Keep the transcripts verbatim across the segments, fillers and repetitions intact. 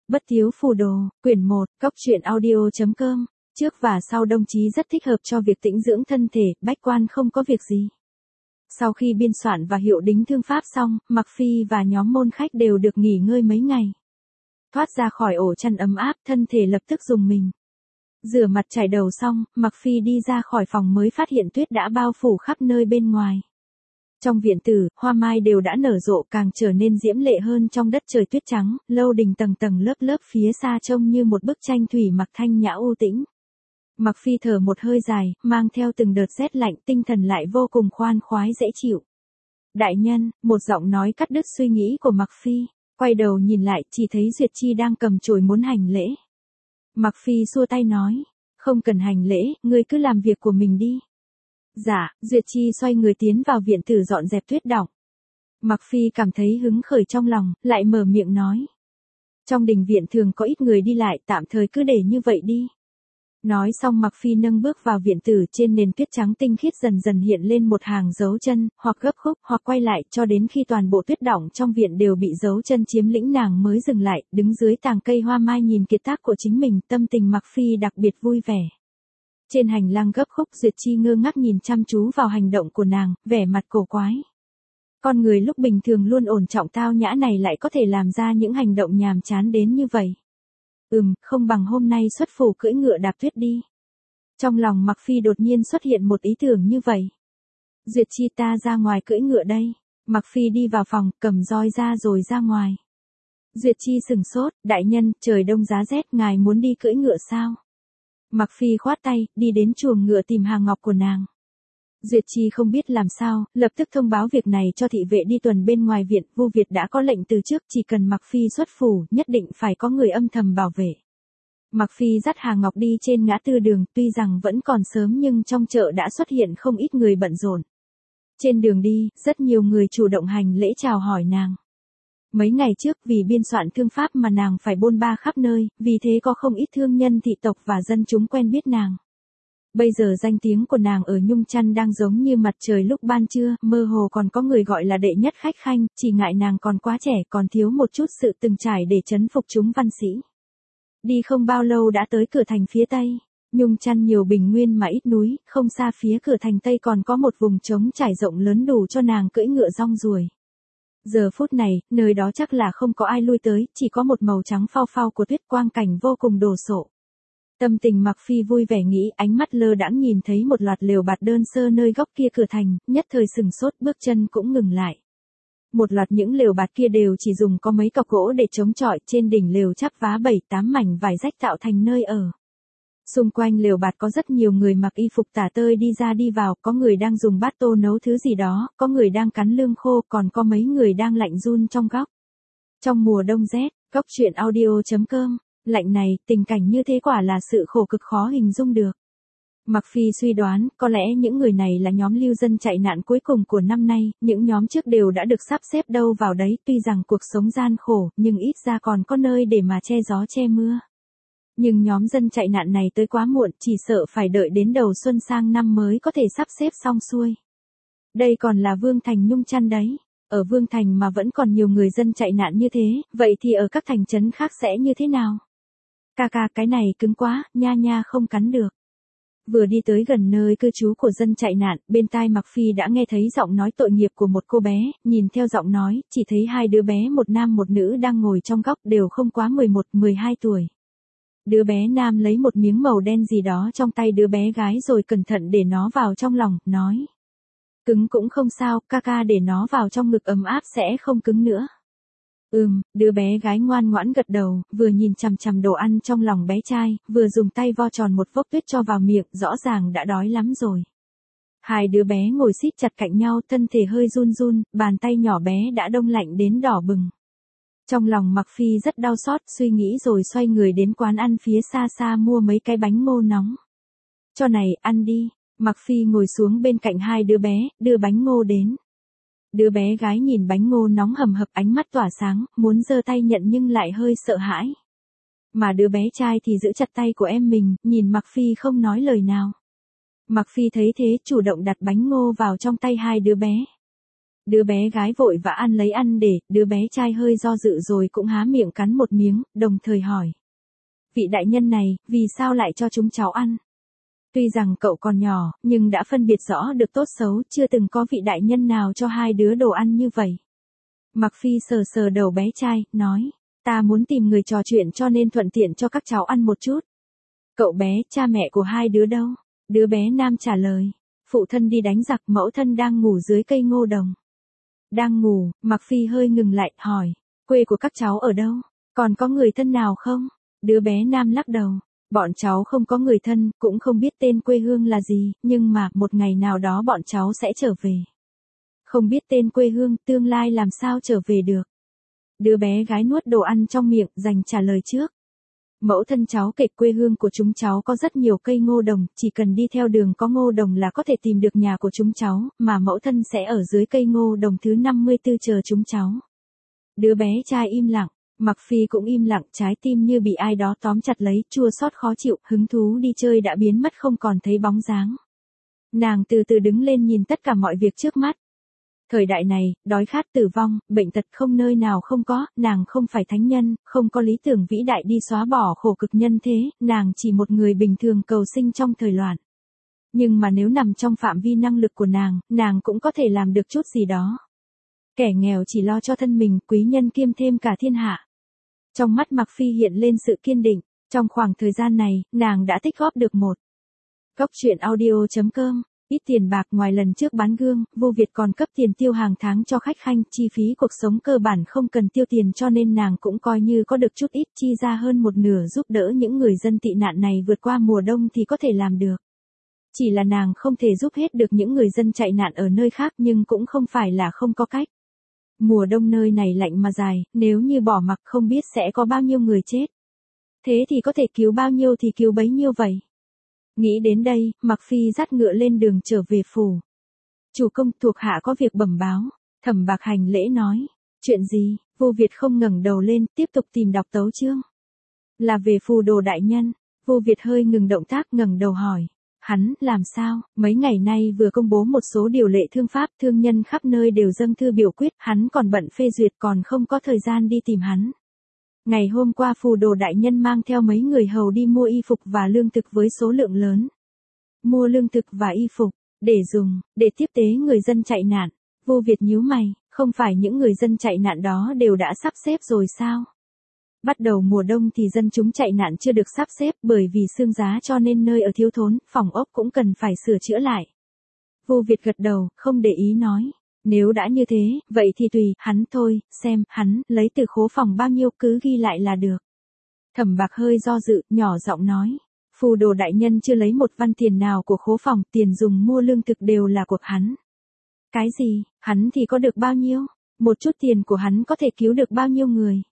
Bất thiếu phù đồ, quyển một, cốc truyện audio chấm com. Trước và sau đồng chí rất thích hợp cho việc tĩnh dưỡng thân thể, bách quan không có việc gì. Sau khi biên soạn và hiệu đính thương pháp xong, Mặc Phi và nhóm môn khách đều được nghỉ ngơi mấy ngày. Thoát ra khỏi ổ chăn ấm áp, thân thể lập tức rùng mình. Rửa mặt chải đầu xong, Mặc Phi đi ra khỏi phòng mới phát hiện tuyết đã bao phủ khắp nơi bên ngoài. Trong viện tử, hoa mai đều đã nở rộ càng trở nên diễm lệ hơn trong đất trời tuyết trắng, lâu đình tầng tầng lớp lớp phía xa trông như một bức tranh thủy mặc thanh nhã u tĩnh. Mặc Phi thở một hơi dài, mang theo từng đợt rét lạnh, tinh thần lại vô cùng khoan khoái dễ chịu. Đại nhân, một giọng nói cắt đứt suy nghĩ của Mặc Phi, quay đầu nhìn lại chỉ thấy Duyệt Chi đang cầm chổi muốn hành lễ. Mặc Phi xua tay nói, không cần hành lễ, ngươi cứ làm việc của mình đi. Dạ, Duyệt Chi xoay người tiến vào viện tử dọn dẹp tuyết đọng. Mặc Phi cảm thấy hứng khởi trong lòng, lại mở miệng nói. Trong đình viện thường có ít người đi lại, tạm thời cứ để như vậy đi. Nói xong Mặc Phi nâng bước vào viện tử, trên nền tuyết trắng tinh khiết dần dần hiện lên một hàng dấu chân, hoặc gấp khúc, hoặc quay lại, cho đến khi toàn bộ tuyết đọng trong viện đều bị dấu chân chiếm lĩnh nàng mới dừng lại, đứng dưới tàng cây hoa mai nhìn kiệt tác của chính mình, tâm tình Mặc Phi đặc biệt vui vẻ. Trên hành lang gấp khúc, Duyệt Chi ngơ ngác nhìn chăm chú vào hành động của nàng, vẻ mặt cổ quái. Con người lúc bình thường luôn ổn trọng tao nhã này lại có thể làm ra những hành động nhàm chán đến như vậy. Ừm, không bằng hôm nay xuất phủ cưỡi ngựa đạp tuyết đi. Trong lòng Mặc Phi đột nhiên xuất hiện một ý tưởng như vậy. Duyệt Chi, ta ra ngoài cưỡi ngựa đây. Mặc Phi đi vào phòng, cầm roi ra rồi ra ngoài. Duyệt Chi sừng sốt, đại nhân, trời đông giá rét, ngài muốn đi cưỡi ngựa sao? Mặc Phi khoát tay, đi đến chuồng ngựa tìm hàng ngọc của nàng. Duyệt Chi không biết làm sao, lập tức thông báo việc này cho thị vệ đi tuần bên ngoài viện. Vu Việt đã có lệnh từ trước, chỉ cần Mặc Phi xuất phủ, nhất định phải có người âm thầm bảo vệ. Mặc Phi dắt hàng ngọc đi trên ngã tư đường, tuy rằng vẫn còn sớm nhưng trong chợ đã xuất hiện không ít người bận rộn. Trên đường đi, rất nhiều người chủ động hành lễ chào hỏi nàng. Mấy ngày trước vì biên soạn thương pháp mà nàng phải bôn ba khắp nơi, vì thế có không ít thương nhân thị tộc và dân chúng quen biết nàng. Bây giờ danh tiếng của nàng ở Nhung Chăn đang giống như mặt trời lúc ban trưa, mơ hồ còn có người gọi là đệ nhất khách khanh, chỉ ngại nàng còn quá trẻ, còn thiếu một chút sự từng trải để chấn phục chúng văn sĩ. Đi không bao lâu đã tới cửa thành phía Tây. Nhung Chăn nhiều bình nguyên mà ít núi, không xa phía cửa thành Tây còn có một vùng trống trải rộng lớn đủ cho nàng cưỡi ngựa rong ruổi. Giờ phút này, nơi đó chắc là không có ai lui tới, chỉ có một màu trắng phao phao của tuyết, quang cảnh vô cùng đồ sộ. Tâm tình Mặc Phi vui vẻ nghĩ, ánh mắt lơ đãng nhìn thấy một loạt lều bạt đơn sơ nơi góc kia cửa thành, nhất thời sừng sốt, bước chân cũng ngừng lại. Một loạt những lều bạt kia đều chỉ dùng có mấy cọc gỗ để chống chọi, trên đỉnh lều chắp vá bảy tám mảnh vải rách tạo thành nơi ở. Xung quanh lều bạt có rất nhiều người mặc y phục tả tơi đi ra đi vào, có người đang dùng bát tô nấu thứ gì đó, có người đang cắn lương khô, còn có mấy người đang lạnh run trong góc. Trong mùa đông rét, cốc truyện audio chấm com, lạnh này, tình cảnh như thế quả là sự khổ cực khó hình dung được. Mặc Phi suy đoán, có lẽ những người này là nhóm lưu dân chạy nạn cuối cùng của năm nay, những nhóm trước đều đã được sắp xếp đâu vào đấy, tuy rằng cuộc sống gian khổ, nhưng ít ra còn có nơi để mà che gió che mưa. Nhưng nhóm dân chạy nạn này tới quá muộn, chỉ sợ phải đợi đến đầu xuân sang năm mới có thể sắp xếp xong xuôi. Đây còn là Vương Thành Nhung Chăn đấy. Ở Vương Thành mà vẫn còn nhiều người dân chạy nạn như thế, vậy thì ở các thành trấn khác sẽ như thế nào? Ca ca, cái này cứng quá, nha nha không cắn được. Vừa đi tới gần nơi cư trú của dân chạy nạn, bên tai Mặc Phi đã nghe thấy giọng nói tội nghiệp của một cô bé, nhìn theo giọng nói, chỉ thấy hai đứa bé một nam một nữ đang ngồi trong góc đều không quá mười một mười hai tuổi. Đứa bé nam lấy một miếng màu đen gì đó trong tay đứa bé gái rồi cẩn thận để nó vào trong lòng, nói. Cứng cũng không sao, ca ca để nó vào trong ngực ấm áp sẽ không cứng nữa. Ừm, đứa bé gái ngoan ngoãn gật đầu, vừa nhìn chằm chằm đồ ăn trong lòng bé trai, vừa dùng tay vo tròn một vốc tuyết cho vào miệng, rõ ràng đã đói lắm rồi. Hai đứa bé ngồi xít chặt cạnh nhau, thân thể hơi run run, bàn tay nhỏ bé đã đông lạnh đến đỏ bừng. Trong lòng Mặc Phi rất đau xót, suy nghĩ rồi xoay người đến quán ăn phía xa xa mua mấy cái bánh ngô nóng. Cho này, ăn đi. Mặc Phi ngồi xuống bên cạnh hai đứa bé, đưa bánh ngô đến. Đứa bé gái nhìn bánh ngô nóng hầm hập, ánh mắt tỏa sáng, muốn giơ tay nhận nhưng lại hơi sợ hãi. Mà đứa bé trai thì giữ chặt tay của em mình, nhìn Mặc Phi không nói lời nào. Mặc Phi thấy thế chủ động đặt bánh ngô vào trong tay hai đứa bé. Đứa bé gái vội vã ăn lấy ăn để, đứa bé trai hơi do dự rồi cũng há miệng cắn một miếng, đồng thời hỏi. Vị đại nhân này, vì sao lại cho chúng cháu ăn? Tuy rằng cậu còn nhỏ, nhưng đã phân biệt rõ được tốt xấu, chưa từng có vị đại nhân nào cho hai đứa đồ ăn như vậy. Mặc Phi sờ sờ đầu bé trai, nói, ta muốn tìm người trò chuyện cho nên thuận tiện cho các cháu ăn một chút. Cậu bé, cha mẹ của hai đứa đâu? Đứa bé nam trả lời, phụ thân đi đánh giặc, mẫu thân đang ngủ dưới cây ngô đồng. Đang ngủ, Mặc Phi hơi ngừng lại, hỏi, quê của các cháu ở đâu? Còn có người thân nào không? Đứa bé nam lắc đầu, bọn cháu không có người thân, cũng không biết tên quê hương là gì, nhưng mà một ngày nào đó bọn cháu sẽ trở về. Không biết tên quê hương, tương lai làm sao trở về được? Đứa bé gái nuốt đồ ăn trong miệng, dành trả lời trước. Mẫu thân cháu kể quê hương của chúng cháu có rất nhiều cây ngô đồng, chỉ cần đi theo đường có ngô đồng là có thể tìm được nhà của chúng cháu, mà mẫu thân sẽ ở dưới cây ngô đồng thứ năm mươi tư chờ chúng cháu. Đứa bé trai im lặng, Mặc Phi cũng im lặng, trái tim như bị ai đó tóm chặt lấy, chua xót khó chịu, hứng thú đi chơi đã biến mất không còn thấy bóng dáng. Nàng từ từ đứng lên nhìn tất cả mọi việc trước mắt. Thời đại này, đói khát tử vong, bệnh tật không nơi nào không có, nàng không phải thánh nhân, không có lý tưởng vĩ đại đi xóa bỏ khổ cực nhân thế, nàng chỉ một người bình thường cầu sinh trong thời loạn. Nhưng mà nếu nằm trong phạm vi năng lực của nàng, nàng cũng có thể làm được chút gì đó. Kẻ nghèo chỉ lo cho thân mình, quý nhân kiêm thêm cả thiên hạ. Trong mắt Mặc Phi hiện lên sự kiên định, trong khoảng thời gian này, nàng đã tích góp được một. Cốc truyện audio chấm com. Ít tiền bạc, ngoài lần trước bán gương, Vu Việt còn cấp tiền tiêu hàng tháng cho khách khanh, chi phí cuộc sống cơ bản không cần tiêu tiền cho nên nàng cũng coi như có được chút ít, chi ra hơn một nửa giúp đỡ những người dân tị nạn này vượt qua mùa đông thì có thể làm được. Chỉ là nàng không thể giúp hết được những người dân chạy nạn ở nơi khác, nhưng cũng không phải là không có cách. Mùa đông nơi này lạnh mà dài, nếu như bỏ mặc không biết sẽ có bao nhiêu người chết. Thế thì có thể cứu bao nhiêu thì cứu bấy nhiêu vậy. Nghĩ đến đây, Mặc Phi dắt ngựa lên đường trở về phủ. Chủ công, thuộc hạ có việc bẩm báo. Thẩm Bạc hành lễ nói. Chuyện gì? Vu Việt không ngẩng đầu lên, tiếp tục tìm đọc tấu chương. Là về Phù Đồ đại nhân. Vu Việt hơi ngừng động tác, ngẩng đầu hỏi. Hắn, làm sao? Mấy ngày nay vừa công bố một số điều lệ thương pháp, thương nhân khắp nơi đều dâng thư biểu quyết, hắn còn bận phê duyệt, còn không có thời gian đi tìm hắn. Ngày hôm qua Phù Đồ đại nhân mang theo mấy người hầu đi mua y phục và lương thực với số lượng lớn. Mua lương thực và y phục, để dùng, để tiếp tế người dân chạy nạn. Vu Việt nhíu mày, không phải những người dân chạy nạn đó đều đã sắp xếp rồi sao? Bắt đầu mùa đông thì dân chúng chạy nạn chưa được sắp xếp bởi vì sương giá cho nên nơi ở thiếu thốn, phòng ốc cũng cần phải sửa chữa lại. Vu Việt gật đầu, không để ý nói. Nếu đã như thế, vậy thì tùy, hắn thôi, xem, hắn, lấy từ khố phòng bao nhiêu cứ ghi lại là được. Thẩm Bạc hơi do dự, nhỏ giọng nói. Phù Đồ đại nhân chưa lấy một văn tiền nào của khố phòng, tiền dùng mua lương thực đều là của hắn. Cái gì, hắn thì có được bao nhiêu? Một chút tiền của hắn có thể cứu được bao nhiêu người?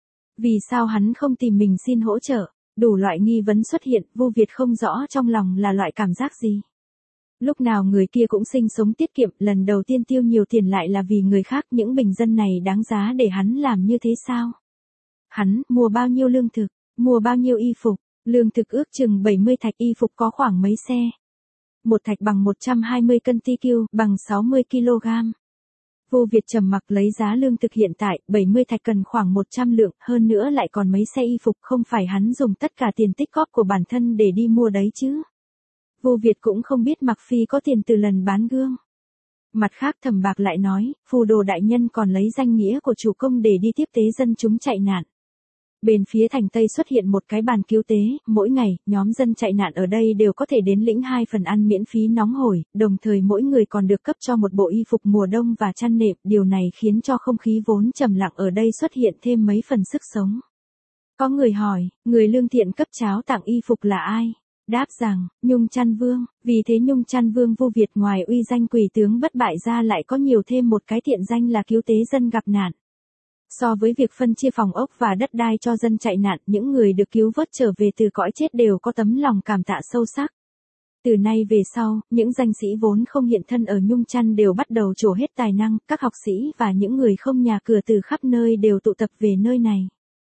Vì sao hắn không tìm mình xin hỗ trợ? Đủ loại nghi vấn xuất hiện, Vu Việt không rõ trong lòng là loại cảm giác gì. Lúc nào người kia cũng sinh sống tiết kiệm, lần đầu tiên tiêu nhiều tiền lại là vì người khác, những bình dân này đáng giá để hắn làm như thế sao? Hắn, mua bao nhiêu lương thực, mua bao nhiêu y phục, lương thực ước chừng bảy mươi thạch, y phục có khoảng mấy xe. Một thạch bằng một trăm hai mươi cân ti kiu, bằng sáu mươi ki lô gam. Vu Việt trầm mặc lấy giá lương thực hiện tại, bảy mươi thạch cần khoảng một trăm lượng, hơn nữa lại còn mấy xe y phục, không phải hắn dùng tất cả tiền tích góp của bản thân để đi mua đấy chứ. Vu Việt cũng không biết Mặc Phi có tiền từ lần bán gương. Mặt khác Thẩm Bạc lại nói, Phù Đồ đại nhân còn lấy danh nghĩa của chủ công để đi tiếp tế dân chúng chạy nạn. Bên phía thành Tây xuất hiện một cái bàn cứu tế, mỗi ngày, nhóm dân chạy nạn ở đây đều có thể đến lĩnh hai phần ăn miễn phí nóng hổi, đồng thời mỗi người còn được cấp cho một bộ y phục mùa đông và chăn nệm, điều này khiến cho không khí vốn trầm lặng ở đây xuất hiện thêm mấy phần sức sống. Có người hỏi, người lương thiện cấp cháo tặng y phục là ai? Đáp rằng, Nhung Chăn Vương, vì thế Nhung Chăn Vương Vu Việt ngoài uy danh quỷ tướng bất bại ra lại có nhiều thêm một cái thiện danh là cứu tế dân gặp nạn. So với việc phân chia phòng ốc và đất đai cho dân chạy nạn, những người được cứu vớt trở về từ cõi chết đều có tấm lòng cảm tạ sâu sắc. Từ nay về sau, những danh sĩ vốn không hiện thân ở Nhung Chăn đều bắt đầu trổ hết tài năng, các học sĩ và những người không nhà cửa từ khắp nơi đều tụ tập về nơi này.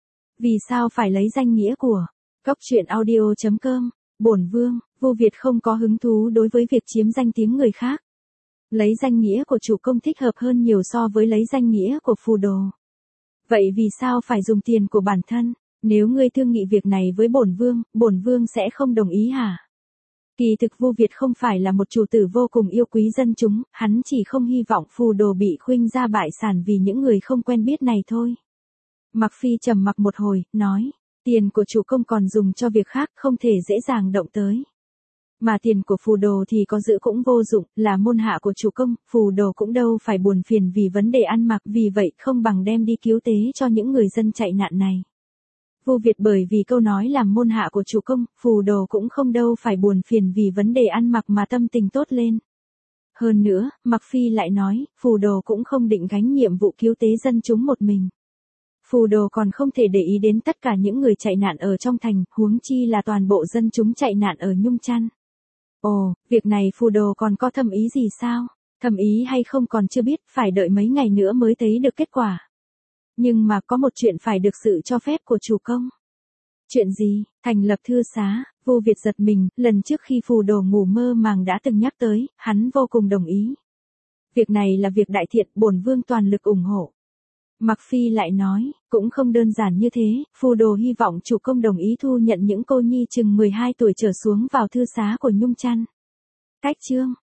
Vì sao phải lấy danh nghĩa của Cốc truyện audio chấm com? Bổn Vương, Vu Việt không có hứng thú đối với việc chiếm danh tiếng người khác. Lấy danh nghĩa của chủ công thích hợp hơn nhiều so với lấy danh nghĩa của phù đồ. Vậy vì sao phải dùng tiền của bản thân? Nếu ngươi thương nghị việc này với bổn vương, bổn vương sẽ không đồng ý hả? Kỳ thực Vu Việt không phải là một chủ tử vô cùng yêu quý dân chúng, hắn chỉ không hy vọng phù đồ bị khuynh ra bại sản vì những người không quen biết này thôi. Mặc Phi trầm mặc một hồi, nói, tiền của chủ công còn dùng cho việc khác, không thể dễ dàng động tới. Mà tiền của phù đồ thì có giữ cũng vô dụng, là môn hạ của chủ công, phù đồ cũng đâu phải buồn phiền vì vấn đề ăn mặc, vì vậy không bằng đem đi cứu tế cho những người dân chạy nạn này. Vu Việt bởi vì câu nói làm môn hạ của chủ công, phù đồ cũng không đâu phải buồn phiền vì vấn đề ăn mặc mà tâm tình tốt lên. Hơn nữa, Mặc Phi lại nói, phù đồ cũng không định gánh nhiệm vụ cứu tế dân chúng một mình. Phù đồ còn không thể để ý đến tất cả những người chạy nạn ở trong thành, huống chi là toàn bộ dân chúng chạy nạn ở Nhung Chăn. Ồ, việc này phù đồ còn có thầm ý gì sao? Thầm ý hay không còn chưa biết, phải đợi mấy ngày nữa mới thấy được kết quả. Nhưng mà có một chuyện phải được sự cho phép của chủ công. Chuyện gì? Thành lập thư xá. Vu Việt giật mình, lần trước khi phù đồ ngủ mơ màng đã từng nhắc tới, hắn vô cùng đồng ý. Việc này là việc đại thiện, bổn vương toàn lực ủng hộ. Mặc Phi lại nói, cũng không đơn giản như thế, phù đồ hy vọng chủ công đồng ý thu nhận những cô nhi chừng mười hai tuổi trở xuống vào thư xá của Nhung Chăn. Cách chương